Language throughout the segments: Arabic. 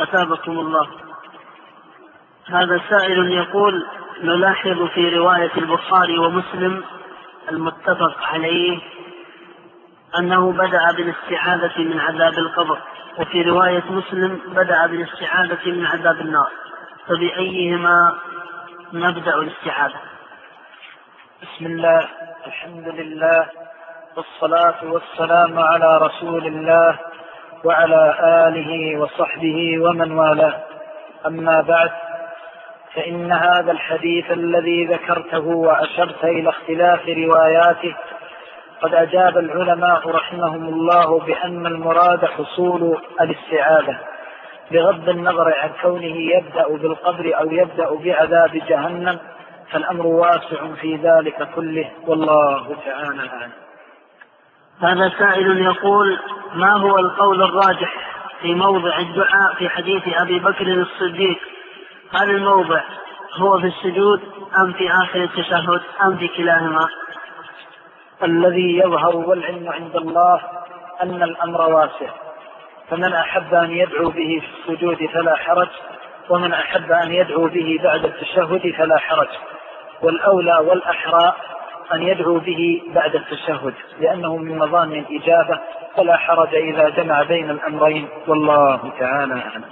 أثابكم الله. هذا سائل يقول: نلاحظ في رواية البخاري ومسلم المتفق عليه أنه بدأ بالاستعاذة من عذاب القبر، وفي رواية مسلم بدأ بالاستعاذة من عذاب النار، فبأيهما نبدأ الاستعاذة؟ بسم الله، الحمد لله، والصلاة والسلام على رسول الله وعلى آله وصحبه ومن والاه. أما بعد، فإن هذا الحديث الذي ذكرته وأشرت إلى اختلاف رواياته قد أجاب العلماء رحمهم الله بأن المراد حصول الاستعاذة، بغض النظر عن كونه يبدأ بالقبر أو يبدأ بعذاب جهنم، فالأمر واسع في ذلك كله، والله تعالى أعلم. هذا سائل يقول: ما هو القول الراجح في موضع الدعاء في حديث أبي بكر الصديق؟ هل الموضع هو في السجود أم في آخر التشهد أم في كلاهما؟ الذي يظهر والعلم عند الله أن الأمر واسع، فمن أحب أن يدعو به في السجود فلا حرج، ومن أحب أن يدعو به بعد التشهد فلا حرج، والأولى والأحرى أن يدعو به بعد التشهد، لأنه من مظان الإجابة، فلا حرج إذا جمع بين الأمرين، والله تعالى أعلم.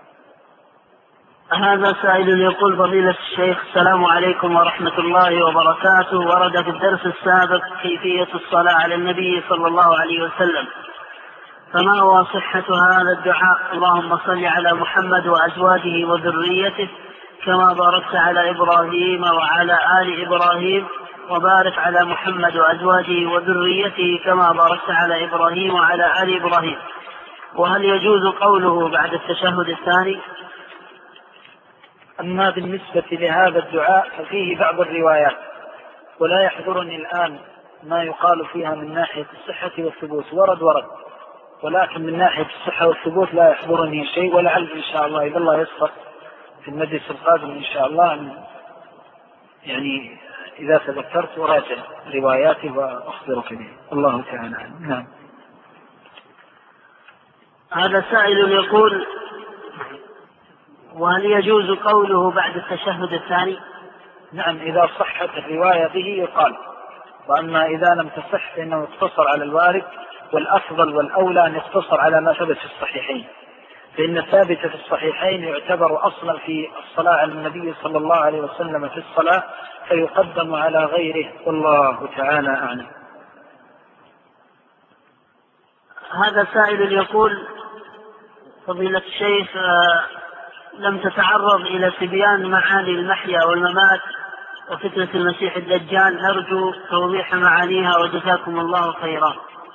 هذا سائل يقول: فضيلة الشيخ، السلام عليكم ورحمة الله وبركاته. ورد في الدرس السابق كيفية الصلاة على النبي صلى الله عليه وسلم، فما هو صحة هذا الدعاء؟ اللهم صل على محمد وأزواجه وذريته كما باركت على إبراهيم وعلى آل إبراهيم، وبارك على محمد وأزواجه وذريته كما باركت على إبراهيم وعلى آل إبراهيم. وهل يجوز قوله بعد التشهد الثاني؟ أما بالنسبة لهذا الدعاء ففيه بعض الروايات، ولا يحضرني الآن ما يقال فيها من ناحية الصحة والثبوت. ورد، ولكن من ناحية الصحة والثبوت لا يحضرني شيء، ولعل إن شاء الله إذا الله يسر في المجلس القادم إن شاء الله يعني إذا تذكرت وراجع رواياتي وأخبرك به، الله تعالى. نعم. هذا سائل يقول: وهل يجوز قوله بعد التشهد الثاني؟ نعم، إذا صحت الرواية به يقال، وأما إذا لم تصح فإنه يقتصر على الوارد، والأفضل والأولى أن يقتصر على ما ثبت في الصحيحين، فإن الثابت في الصحيحين يعتبر أصلا في الصلاة على النبي صلى الله عليه وسلم في الصلاة، فيقدم على غيره، والله تعالى أعلم. هذا سائل يقول: فضيلة الشيخ، لم تتعرض إلى تبيان معاني المحيا والممات وفتنة المسيح الدجال، نرجو توضيح معانيها وجزاكم الله خيرا.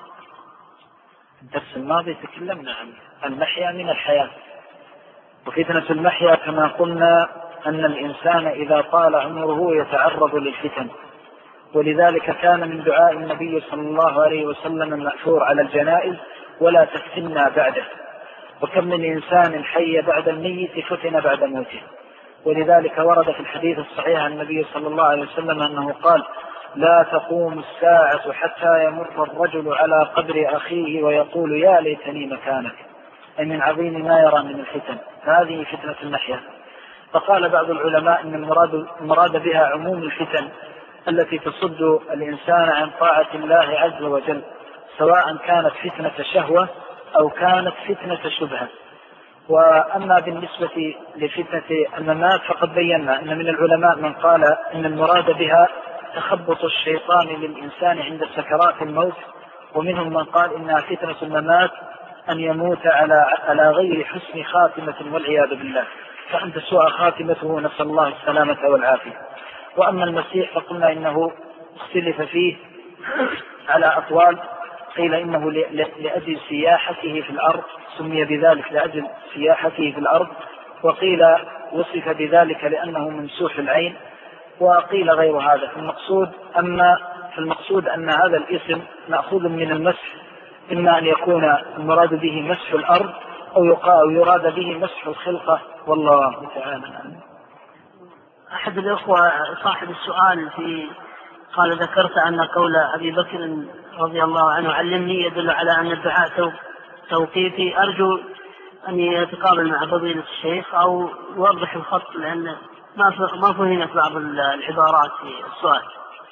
الدرس الماضي تكلمنا عن المحيا من الحياة، وفتنة المحيا كما قلنا أن الإنسان إذا طال عمره يتعرض للفتن، ولذلك كان من دعاء النبي صلى الله عليه وسلم المأثور على الجنائز: ولا تفتنا بعده. وكم من إنسان حي بعد الميت فتن بعد موته، ولذلك ورد في الحديث الصحيح عن النبي صلى الله عليه وسلم أنه قال: لا تقوم الساعة حتى يمر الرجل على قبر أخيه ويقول يا ليتني مكانك، أي من عظيم ما يرى من الفتن. هذه فتنة المحيا. فقال بعض العلماء أن المراد بها عموم الفتن التي تصد الإنسان عن طاعة الله عز وجل، سواء كانت فتنة شهوة أو كانت فتنة شبهة. وأما بالنسبة لفتنة الممات فقد بينا أن من العلماء من قال أن المراد بها تخبط الشيطان للإنسان عند سكرات الموت، ومنهم من قال إنها فتنة الممات أن يموت على غير حسن خاتمة والعياذ بالله، فأنت سوء خاتمته، نسأل الله السلامة والعافية. وأما المسيح فقلنا إنه اختلف فيه على أطوال، قيل إنه لأجل سياحته في الأرض سمي بذلك لأجل سياحته في الأرض، وقيل وصف بذلك لأنه ممسوح العين، وقيل غير هذا. فالمقصود أن هذا الاسم مأخوذ من المسح، إما أن يكون المراد به مسح الأرض أو يراد به مسح الخلقة، والله تعالى. أحد الأخوة صاحب السؤال قال: ذكرت أن قول أبي بكر رضي الله عنه علمني يدل على أن الدعاء توقيفي، أرجو أن يتقابل مع فضيلة الشيخ أو يوضح الخط، لأن ما فهمت بعض العبارات في السؤال.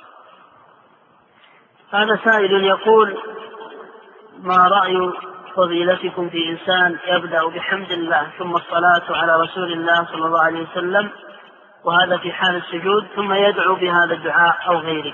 هذا سائل يقول: ما رأي فضيلتكم في إنسان يبدأ بحمد الله ثم الصلاة على رسول الله صلى الله عليه وسلم، وهذا في حال السجود، ثم يدعو بهذا الدعاء أو غيره؟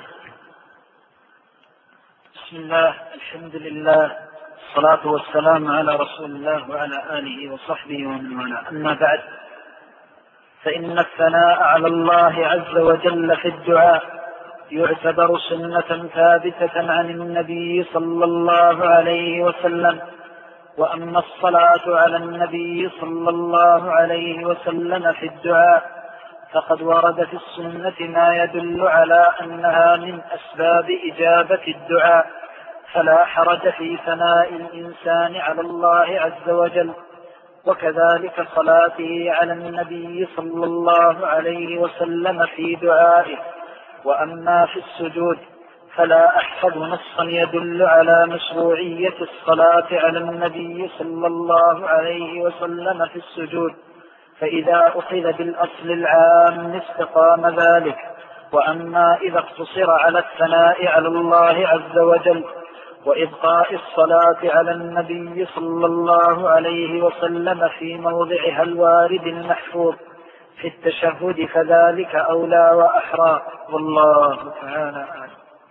بسم الله، الحمد لله، الصلاة والسلام على رسول الله وعلى آله وصحبه ومن والاه. أما بعد، فإن الثناء على الله عز وجل في الدعاء يعتبر سنة ثابتة عن النبي صلى الله عليه وسلم. وأما الصلاة على النبي صلى الله عليه وسلم في الدعاء فقد ورد في السنة ما يدل على أنها من أسباب إجابة الدعاء، فلا حرج في ثناء الإنسان على الله عز وجل، وكذلك صلاته على النبي صلى الله عليه وسلم في دعائه. وأما في السجود فلا أحفظ نصا يدل على مشروعية الصلاة على النبي صلى الله عليه وسلم في السجود، فإذا أخذ بالأصل العام استقام ذلك. وأما إذا اقتصر على الثناء على الله عز وجل وإبقاء الصلاة على النبي صلى الله عليه وسلم في موضعها الوارد المحفوظ في التشهد فذلك أولى وأحرى، والله تعالى أعلم.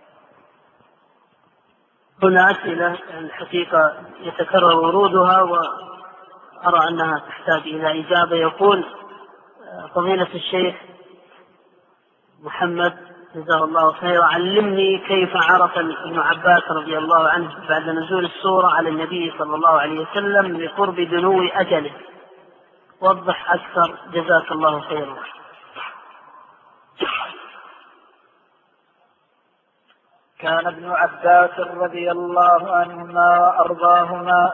هنا أسئلة الحقيقة يتكرر ورودها وأرى أنها تحتاج إلى إجابة. يقول: فضيلة الشيخ محمد جزاه الله خيرا، علمني كيف عرف ابن عباس رضي الله عنه بعد نزول السورة على النبي صلى الله عليه وسلم لقرب دنو أجله، وضح أكثر جزاك الله خيرا. كان ابن عباس رضي الله عنهما وأرضاهما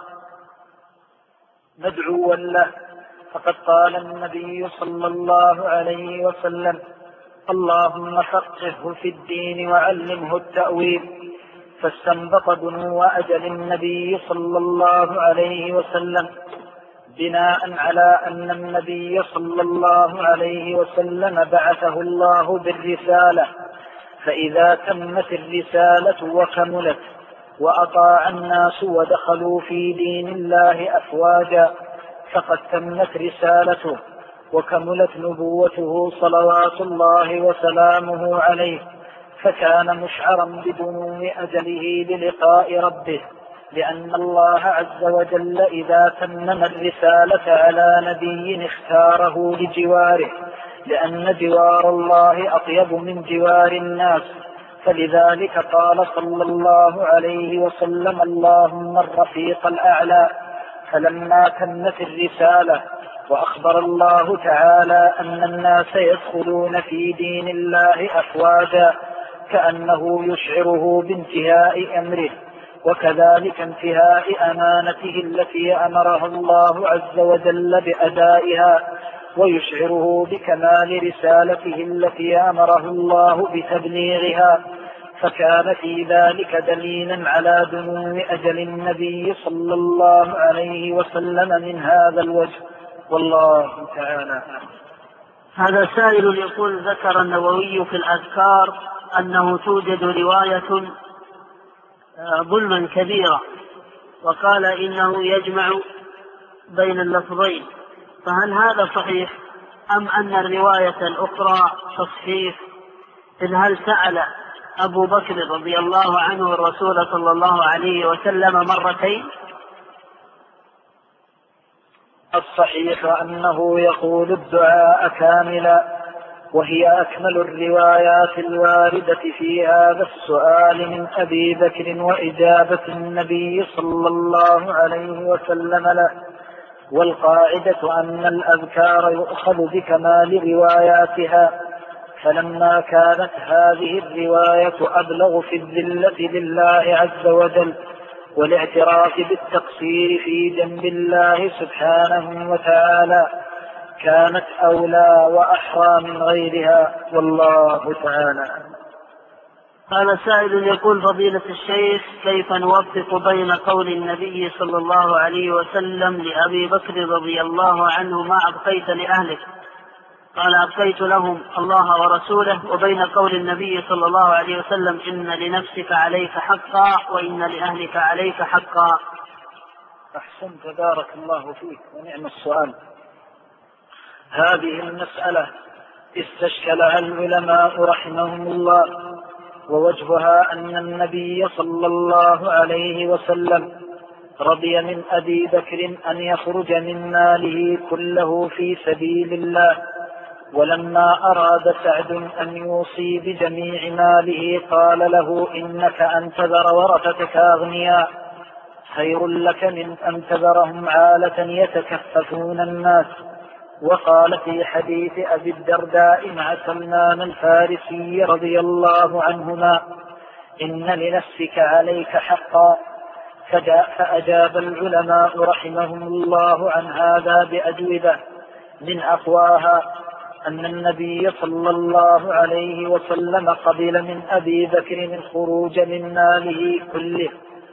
مدعوا له، فقد قال النبي صلى الله عليه وسلم: اللهم فقهه في الدين وعلمه التأويل. فاستنبط دنو أجل النبي صلى الله عليه وسلم بناء على أن النبي صلى الله عليه وسلم بعثه الله بالرسالة، فإذا تمت الرسالة وكملت وأطاع الناس ودخلوا في دين الله أفواجا فقد تمت رسالته وكملت نبوته صلوات الله وسلامه عليه، فكان مشعرا بدنو أجله للقاء ربه، لأن الله عز وجل إذا تمم الرسالة على نبي اختاره لجواره، لأن جوار الله أطيب من جوار الناس، فلذلك قال صلى الله عليه وسلم: اللهم الرفيق الأعلى. فلما تمت الرسالة وأخبر الله تعالى أن الناس يدخلون في دين الله أفواجا كأنه يشعره بانتهاء أمره، وكذلك انتهاء أمانته التي أمره الله عز وجل بأدائها، ويشعره بكمال رسالته التي أمره الله بتبليغها، فكان في ذلك دليلا على دنو أجل النبي صلى الله عليه وسلم من هذا الوجه، والله تعالى أعلم. هذا سائل يقول: ذكر النووي في الأذكار أنه توجد رواية ظلما كبيرا، وقال إنه يجمع بين اللفظين، فهل هذا صحيح أم أن الرواية الأخرى تصحيح؟ إذ هل سأل أبو بكر رضي الله عنه الرسول صلى الله عليه وسلم مرتين؟ الصحيح أنه يقول الدعاء كاملا، وهي أكمل الروايات الواردة في هذا السؤال من أبي بكر وإجابة النبي صلى الله عليه وسلم له. والقاعدة أن الأذكار يؤخذ بكمال رواياتها، فلما كانت هذه الرواية أبلغ في الذلة لله عز وجل والاعتراف بالتقصير في جنب الله سبحانه وتعالى كانت أولى وأحرى من غيرها، والله تعالى. قال سائل يقول فضيلة الشيخ كيف نوفق بين قول النبي صلى الله عليه وسلم لأبي بكر رضي الله عنه ما أبقيت لأهلك قال أبقيت لهم الله ورسوله وبين قول النبي صلى الله عليه وسلم إن لنفسك عليك حقا وإن لأهلك عليك حقا. أحسنت بارك الله فيك ونعم السؤال. هذه المسألة استشكلها العلماء رحمهم الله ووجهها أن النبي صلى الله عليه وسلم رضي من أبي بكر أن يخرج من ماله كله في سبيل الله ولما أراد سعد أن يوصي بجميع ماله قال له إنك أن تذر ورثتك أغنياء خير لك من أن تذرهم عالة يتكففون الناس. وقال في حديث أبي الدرداء مع سلمان الفارسي رضي الله عنهما إن لنفسك عليك حقا. فأجاب العلماء رحمهم الله عن هذا بأجوبة من أقواها أن النبي صلى الله عليه وسلم قبل من أبي بكر الخروج من ماله كله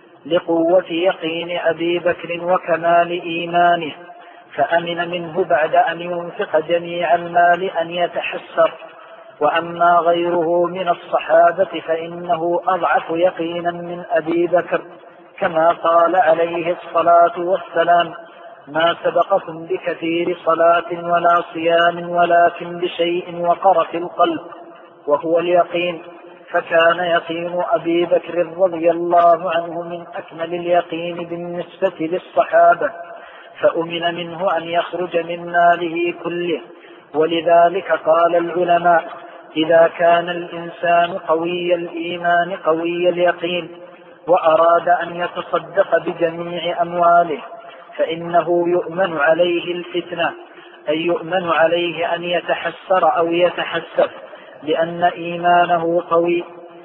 لقوة يقين أبي بكر وكمال إيمانه فأمن منه بعد أن ينفق جميع المال أن يتحسر. وأما غيره من الصحابة فإنه أضعف يقينا من أبي بكر كما قال عليه الصلاة والسلام ما سبقكم بكثير صلاة ولا صيام ولكن بشيء وقر في القلب وهو اليقين. فكان يقين أبي بكر رضي الله عنه من أكمل اليقين بالنسبة للصحابة فأمن منه أن يخرج من ماله كله. ولذلك قال العلماء إذا كان الإنسان قوي الإيمان قوي اليقين وأراد أن يتصدق بجميع أمواله فإنه يؤمن عليه الفتنة أي يؤمن عليه أن يتحسر أو يتحسف لأن إيمانه قوي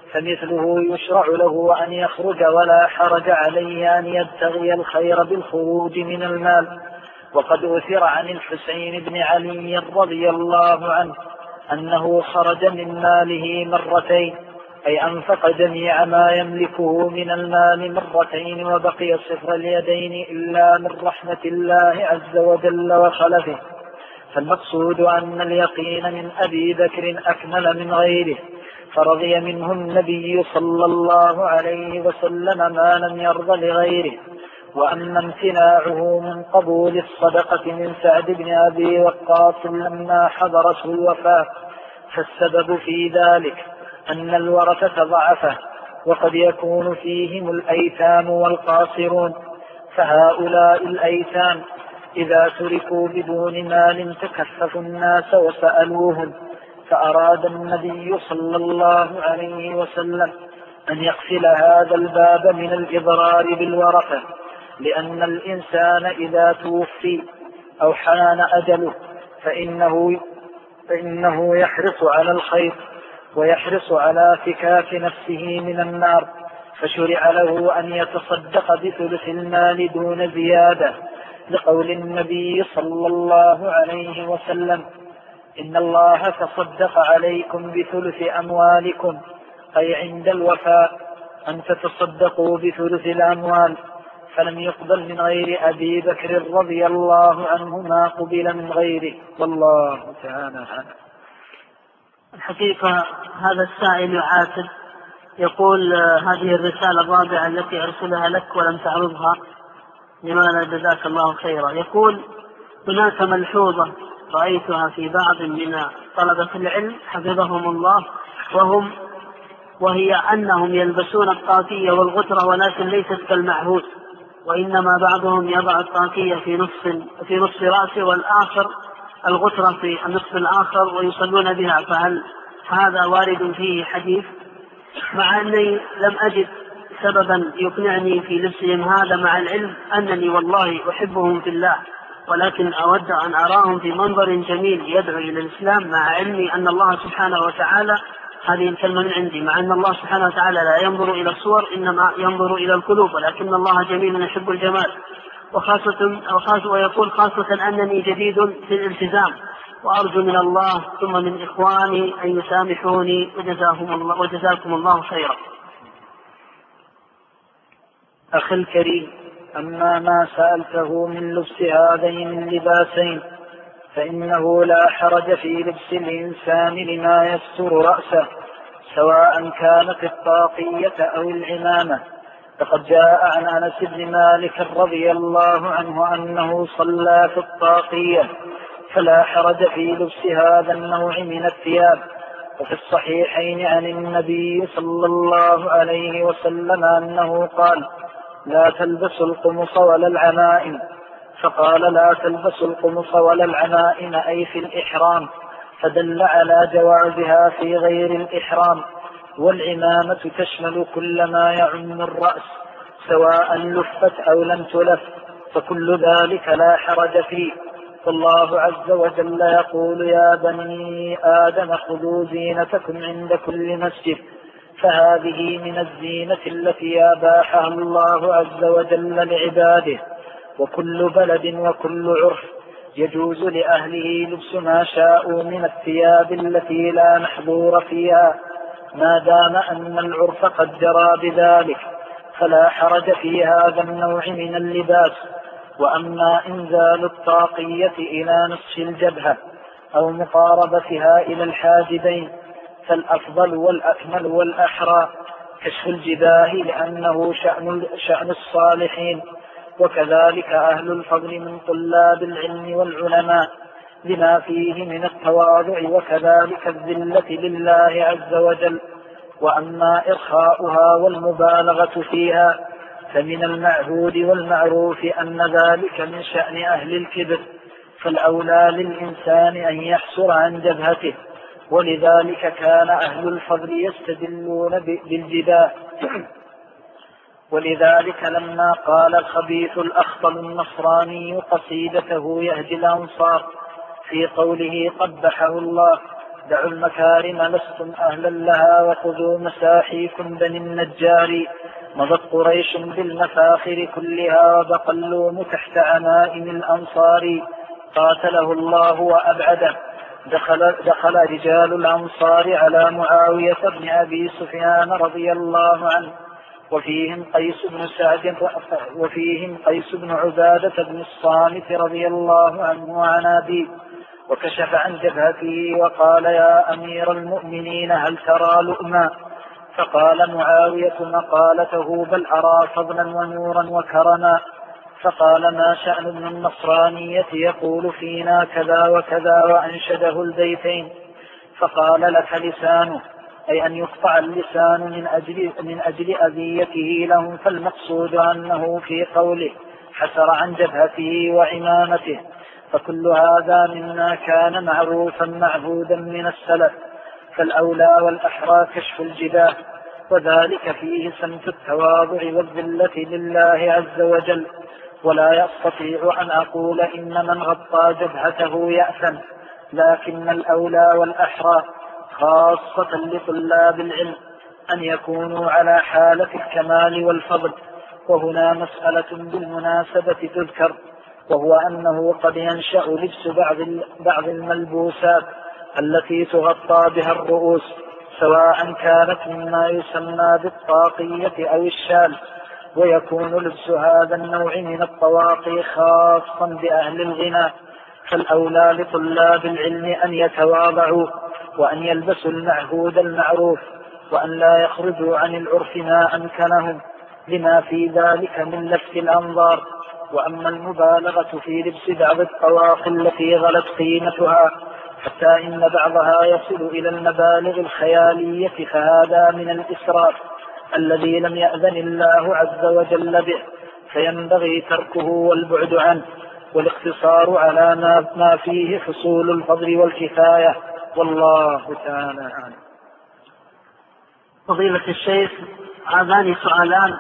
فمثله يشرع له أن يخرج ولا حرج عليه أن يبتغي الخير بالخروج من المال. وقد أثر عن الحسين بن علي رضي الله عنه أنه خرج من ماله مرتين أي أنفق جميع ما يملكه من المال مرتين وبقي صفر اليدين إلا من رحمة الله عز وجل وخلفه. فالمقصود أن اليقين من أبي بكر أكمل من غيره فرضي منه النبي صلى الله عليه وسلم ما لم يرض لغيره. وأما امتناعه من قبول الصدقة من سعد بن أبي وقاص لما حضرته الوفاة فالسبب في ذلك أن الورثة ضعفه وقد يكون فيهم الأيتام والقاصرون فهؤلاء الأيتام إذا تركوا بدون مال تكففوا الناس وسألوهم. فأراد النبي صلى الله عليه وسلم أن يقفل هذا الباب من الإضرار بالورثة لأن الإنسان إذا توفي أو حان أجله فإنه يحرص على الخير ويحرص على فكاك نفسه من النار فشرع له أن يتصدق بثلث المال دون زيادة لقول النبي صلى الله عليه وسلم إن الله تصدق عليكم بثلث أموالكم أي عند الوفاء أن تتصدقوا بثلث الأموال. فلم يقبل من غير أبي بكر رضي الله عنه ما قبل من غيره والله تعالى أعلم. الحقيقة هذا السائل يعاتب يقول هذه الرسالة الرابعة التي أرسلها لك ولم تعرضها لماذا جزاك الله خيرا. يقول هناك ملحوظة رأيتها في بعض من طلبة العلم حفظهم الله وهي أنهم يلبسون الطاقية والغترة ولكن ليست كالمعهود وإنما بعضهم يضع الطاقية في نصف رأسه والآخر الغترة في النصف الآخر ويصلون بها. فهل هذا وارد فيه حديث؟ مع أني لم أجد سببا يقنعني في لبسهم هذا مع العلم أنني والله أحبهم في الله ولكن أود أن أراهم في منظر جميل يدعو إلى الإسلام مع علمي أن الله سبحانه وتعالى هذه الكلمة من عندي مع أن الله سبحانه وتعالى لا ينظر إلى الصور إنما ينظر إلى القلوب ولكن الله جميل يحب الجمال. ويقول خاصة أنني جديد في الالتزام، وأرجو من الله ثم من إخواني أن يسامحوني وجزاكم الله خيرا. أخي الكريم، أما ما سألته من لبس هذين اللباسين فإنه لا حرج في لبس الإنسان لما يستر رأسه، سواء كانت الطاقية أو العمامة. فقد جاء عن أنس بن مالك رضي الله عنه أنه صلى في الطاقية، فلا حرج في لبس هذا النوع من الثياب. وفي الصحيحين عن النبي صلى الله عليه وسلم أنه قال: لا تلبسوا القمص ولا العمائم. فقال: لا تلبسوا القمص ولا العمائم أي في الإحرام، فدل على جوازها في غير الإحرام. والعمامة تشمل كل ما يعم الرأس سواء لفت أو لم تلف، فكل ذلك لا حرج فيه. فالله عز وجل يقول: يا بني آدم خذوا زينتكم عند كل مسجد. فهذه من الزينة التي أباحها الله عز وجل لعباده. وكل بلد وكل عرف يجوز لأهله لبس ما شاءوا من الثياب التي لا محظور فيها، ما دام أن العرف قد جرى بذلك، فلا حرج في هذا النوع من اللباس. وأما إنزال الطاقية إلى نصف الجبهة أو مقاربتها إلى الحاجبين فالأفضل والأكمل والأحرى كشف الجباه، لأنه شأن الصالحين، وكذلك أهل الفضل من طلاب العلم والعلماء لما فيه من التواضع وكذلك الذلة لله عز وجل. وأما إرخاؤها والمبالغة فيها فمن المعهود والمعروف أن ذلك من شأن أهل الكبر، فالأولى للإنسان أن يحصر عن جبهته. ولذلك كان أهل الفضل يستدلون بالجباه. ولذلك لما قال الخبيث الأخطل النصراني قصيدته يهدي الأنصار في قوله قبحه الله: دعوا المكارم لستم أهلا لها وخذوا مساحيكم بني النجار. مضت قريش بالمفاخر كلها وبقى اللوم تحت عمائم الأنصار. قاتله الله وأبعده. دخل رجال الأنصار على معاوية بن أبي سفيان رضي الله عنه، وفيهم قيس بن عبادة بن الصامت رضي الله عنه وعن أبيه، وكشف عن جبهته وقال: يا أمير المؤمنين هل ترى لؤما؟ فقال معاوية مقالته: بل أرى فضلا ونورا وكرما. فقال: ما شأن ابن النصرانية يقول فينا كذا وكذا، وأنشده البيتين. فقال: لك لسانه، أي أن يقطع اللسان من أجل أذيته لهم، فالمقصود أنه في قوله حسر عن جبهته وعمامته. فكل هذا مما كان معروفا معهودا من السلف، فالأولى والأحرى كشف الجباه، وذلك فيه سمت التواضع والذلة لله عز وجل. ولا يستطيع أن أقول إن من غطى جبهته يأثم، لكن الأولى والأحرى خاصة لطلاب العلم أن يكونوا على حالة الكمال والفضل. وهنا مسألة بالمناسبة تذكر، وهو أنه قد ينشأ لبس بعض الملبوسات التي تغطى بها الرؤوس، سواء كانت مما يسمى بالطاقية أو الشال، ويكون لبس هذا النوع من الطواقي خاصا بأهل الغنى. فالأولى لطلاب العلم أن يتواضعوا وأن يلبسوا المعهود المعروف، وأن لا يخرجوا عن العرف ما أمكنهم لما في ذلك من لفت الأنظار. وأما المبالغة في لبس بعض الطواقي التي غلت قيمتها حتى إن بعضها يصل إلى المبالغ الخيالية، فهذا من الإسراف الذي لم يأذن الله عز وجل به، فينبغي تركه والبعد عنه، والاقتصار على ما فيه حصول الفضل والكفاية، والله تعالى أعلم. فضيلة الشيخ، هذان سؤالان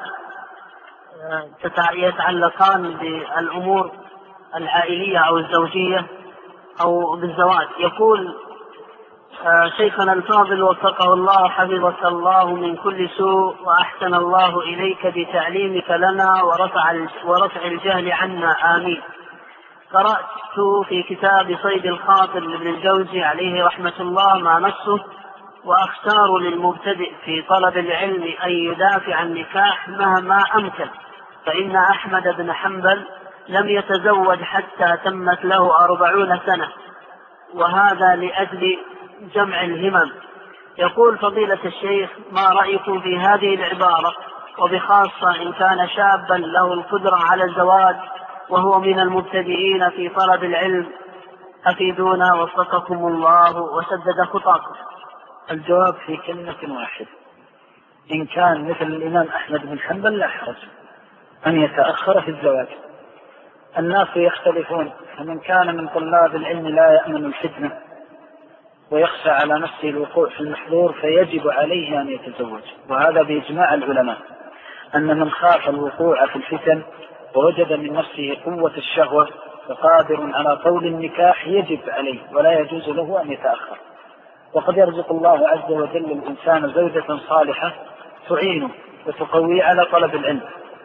يتعلقان بالأمور العائلية أو الزوجية أو بالزواج. يقول شيخنا الفاضل وفقه الله حفظك الله من كل سوء وأحسن الله إليك بتعليمك لنا ورفع الجهل عنا آمين. قرأت في كتاب صيد الخاطر لابن الجوزي عليه رحمة الله ما نصه: وأختار للمبتدئ في طلب العلم أن يدافع النكاح مهما أمكن، فإن أحمد بن حنبل لم يتزوج حتى تمت له 40 سنة، وهذا لأجل جمع الهمم. يقول فضيلة الشيخ: ما رأيكم في هذه العبارة، وبخاصة إن كان شابا له القدرة على الزواج وهو من المبتدئين في طلب العلم؟ أفيدونا وفقكم الله وسدد خطاكم. الجواب في كلمة واحدة: إن كان مثل الإمام أحمد بن حنبل لا حرج أن يتأخر في الزواج. الناس يختلفون، فمن كان من طلاب العلم لا يأمن الفتنة ويخشى على نفسه الوقوع في المحظور فيجب عليه أن يتزوج، وهذا بإجماع العلماء أن من خاف الوقوع في الفتن ووجد من نفسه قوة الشهوة وقادر على طول النكاح يجب عليه ولا يجوز له أن يتأخر. وقد يرزق الله عز وجل الإنسان زوجة صالحة تعينه وتقويه على طلب العلم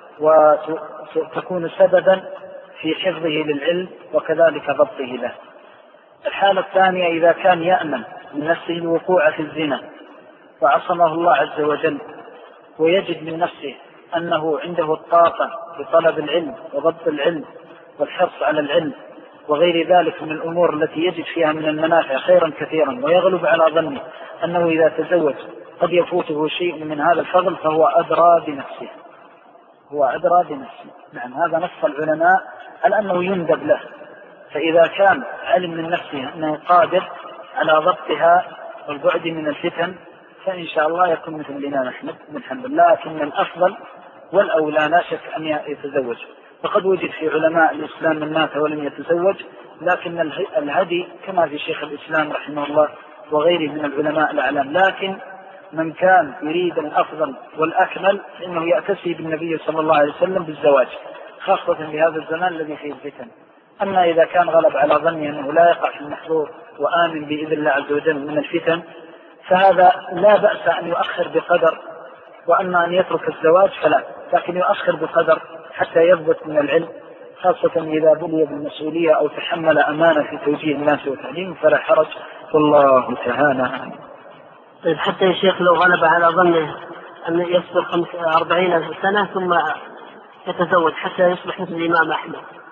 وتكون سببا في حفظه للعلم وكذلك ضبطه له. الحالة الثانية: إذا كان يأمن من نفسه الوقوع في الزنا وعصمه الله عز وجل ويجد من نفسه أنه عنده الطاقة لطلب العلم وضبط العلم والحرص على العلم وغير ذلك من الأمور التي يجد فيها من المنافع خيرا كثيرا، ويغلب على ظنه أنه إذا تزوج قد يفوته شيء من هذا الفضل، فهو أدرى بنفسه. هو أدرى بنفسه. نعم، هذا نص العلماء على أنه يندب له. فإذا كان علم من نفسه أنه قادر على ضبطها والبعد من الفتن فإن شاء الله يكون مثل الإمام أحمد بن حنبل. لكن الأفضل والأولى لا شك أن يتزوج. فقد وجد في علماء الإسلام من مات ولم يتزوج، لكن الهدي كما في شيخ الإسلام رحمه الله وغيره من العلماء الأعلام. لكن من كان يريد الأفضل والأكمل إنه يأتسي بالنبي صلى الله عليه وسلم بالزواج، خاصة في هذا الزمان الذي فيه الفتن. أما إذا كان غلب على ظنه أنه لا يقع في المحظور وآمن بإذن الله عز وجل من الفتن فهذا لا بأس أن يؤخر بقدر، وأما أن يترك الزواج فلا، لكن يؤخر بقدر حتى يضبط من العلم، خاصة إذا بلي بالمسؤولية أو تحمل أمانة في توجيه الناس وتعليم فلا حرج، والله تعالى. حتى يا شيخ لو غلب على ظنه أن يصبر 40 سنة ثم يتزوج حتى يصبح مثل الإمام أحمد،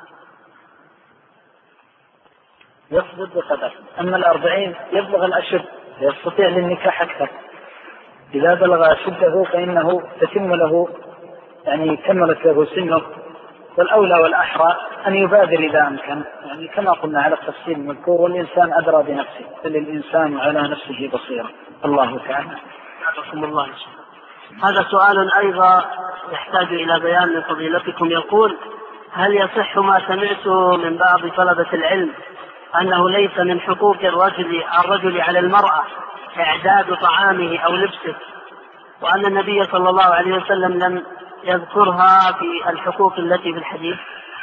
يصبر بقدر. أما 40 يبلغ الأشد يستطيع للنكاح أكثر. إذا بلغ أشده فإنه تتم له يعني كملت له سنه، والأولى والأحرى أن يبادر إذا أمكن، يعني كما قلنا على التفصيل المذكور: والإنسان أدرى بنفسه، بل الإنسان على نفسه بصيرة. الله تعالى. رحم الله. هذا سؤال أيضا يحتاج إلى بيان من فضيلتكم. يقول: هل يصح ما سمعته من بعض طلبة العلم أنه ليس من حقوق الرجل على المرأة إعداد طعامه أو لبسه، وأن النبي صلى الله عليه وسلم لم يذكرها في الحقوق التي في الحديث؟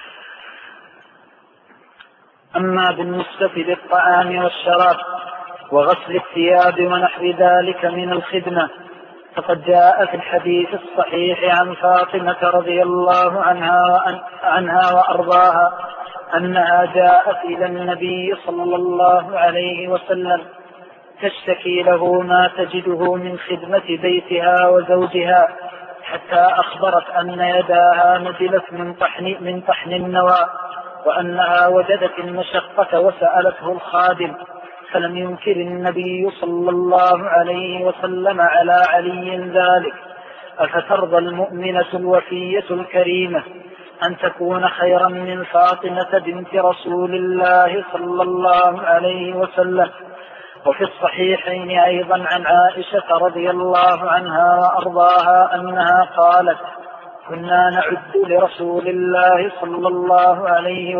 أما بالنسبة للطعام والشراب وغسل الثياب ونحو ذلك من الخدمة فقد جاء في الحديث الصحيح عن فاطمة رضي الله عنها وأرضاها أنها جاءت إلى النبي صلى الله عليه وسلم تشتكي له ما تجده من خدمة بيتها وزوجها، حتى أخبرت أن يداها نزلت من طحن النوى، وأنها وجدت المشقة وسألته الخادم، فلم ينكر النبي صلى الله عليه وسلم على علي ذلك. أفترضى المؤمنة الوفية الكريمة أن تكون خيرا من فاطمة بنت رسول الله صلى الله عليه وسلم؟ وفي الصحيحين أيضا عن عائشة رضي الله عنها وأرضاها أنها قالت: كنا نعد لرسول الله صلى الله عليه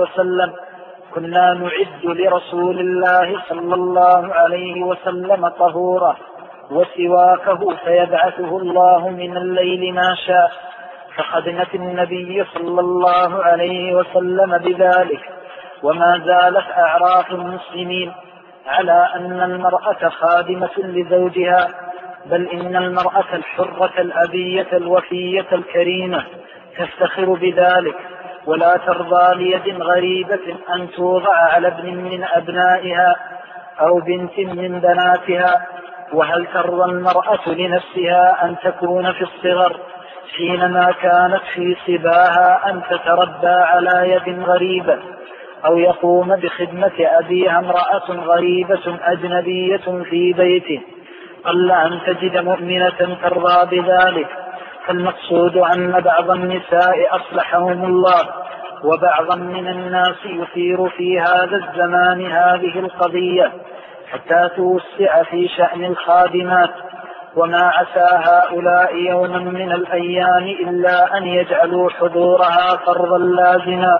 وسلم طهورا وسواكه فيبعثه الله من الليل ما شاء، فخدمت النبي صلى الله عليه وسلم بذلك، وما زالت أعراف المسلمين على أن المرأة خادمة لزوجها، بل إن المرأة الحرة الأبية الوفية الكريمة تفتخر بذلك، ولا ترضى ليد غريبة أن توضع على ابن من أبنائها أو بنت من بناتها. وهل ترضى المرأة لنفسها أن تكون في الصغر حينما كانت في صباها أن تتربى على يد غريبة، أو يقوم بخدمة أبيها امرأة غريبة أجنبية في بيته؟ قل أن تجد مؤمنة ترضى بذلك. فالمقصود أن بعض النساء أصلحهم الله وبعضا من الناس يثير في هذا الزمان هذه القضية حتى توسع في شأن الخادمات، وما عسى هؤلاء يوما من الأيام إلا أن يجعلوا حضورها فرضا لازما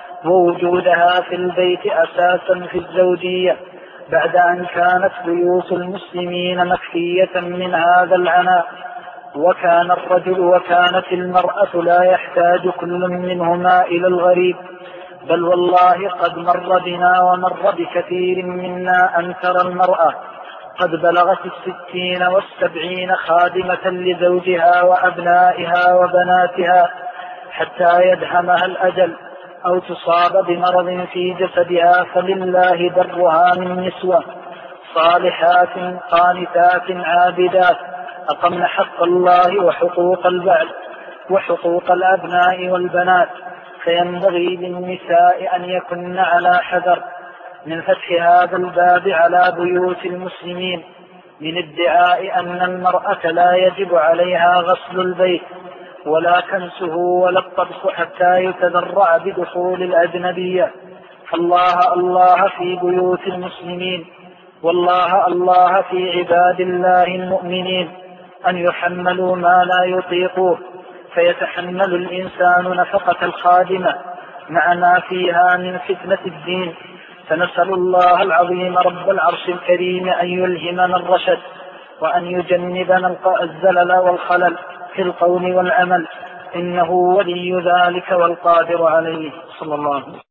ووجودها في البيت أساسا في الزوجية، بعد أن كانت بيوت المسلمين مكفية من هذا العناء. وكان الرجل وكانت المرأة لا يحتاج كل منهما إلى الغريب، بل والله قد مر بنا ومر بكثير منا أن ترى المرأة قد بلغت 60 و70 خادمة لزوجها وأبنائها وبناتها حتى يدهمها الأجل أو تصاب بمرض في جسدها، فلله درها من نسوة صالحات قانتات عابدات أقمن حق الله وحقوق البعل وحقوق الأبناء والبنات. فينبغي للنساء أن يكن على حذر من فتح هذا الباب على بيوت المسلمين من ادعاء أن المرأة لا يجب عليها غسل البيت ولا كنسه ولا الطبخ حتى يتذرع بدخول الأجنبية. فالله الله في بيوت المسلمين، والله الله في عباد الله المؤمنين أن يحملوا ما لا يطيقوه، فيتحمل الإنسان نفقة الخادمة مع ما فيها من فتنة الدين. فنسأل الله العظيم رب العرش الكريم أن يلهمنا الرشد وأن يجنبنا الزلل والخلل في القول والعمل، إنه ولي ذلك والقادر عليه. صلى الله عليه وسلم.